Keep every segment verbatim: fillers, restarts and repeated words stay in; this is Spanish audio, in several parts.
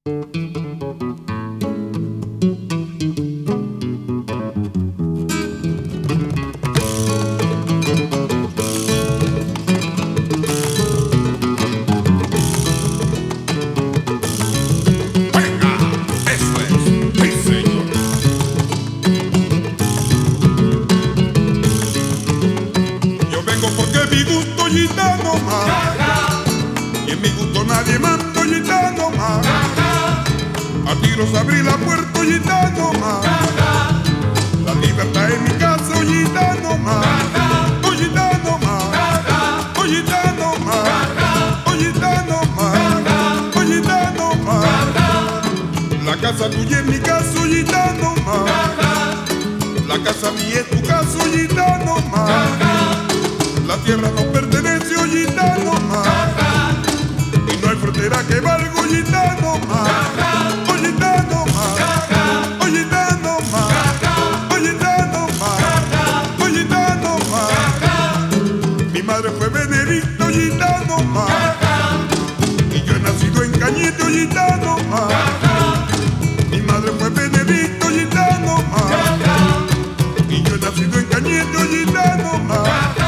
Mi gusto gitano más, y en mi gusto nadie manda gitano más. A tiros abrí la puerta gitano más, la libertad en mi casa gitano más. Oh gitano más, oh gitano más, oh gitano más, oh gitano más. La casa tuya es mi casa gitano más, la casa mía es tu casa gitano más. La tierra nos pertenece, oh gitano más, y no hay frontera que valga, oh gitano más. Oh gitano más, oh gitano más, oh gitano más, oh gitano más. Mi madre fue Benedicto, gitano más, y yo he nacido en Cañete, oh gitano más. Mi madre fue Benedicto, gitano más, y yo he nacido en Cañete, oh gitano más.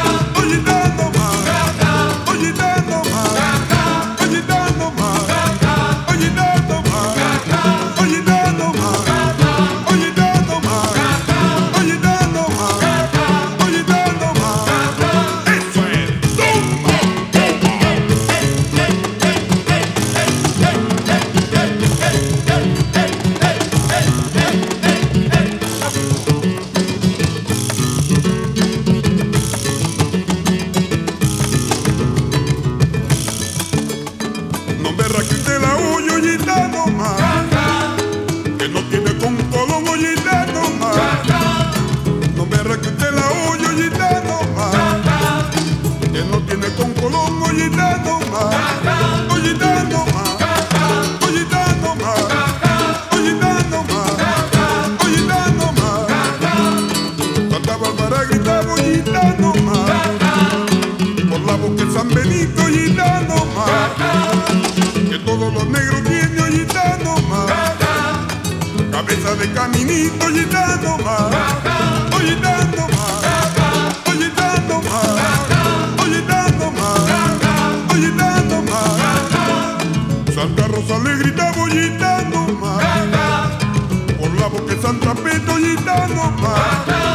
Que no tiene con colón, oh gitano más. No me requite la olla, oh gitano más. Que no tiene con colón, oh gitano más. Oh gitano más, oh gitano más, oh gitano más, oh gitano más. Santa Bárbara gritaba, oh gitano más. Por la boca de San Benito, gitano más. Que todos los negros tienen, oh gitano más. Cabeza de caminito, gitano más. Oh gitano más, oh gitano más, oh gitano más, oh gitano más. Santa Rosa le gritaba, oh gitano más. Por la boca de Santa Pedro, gitano más.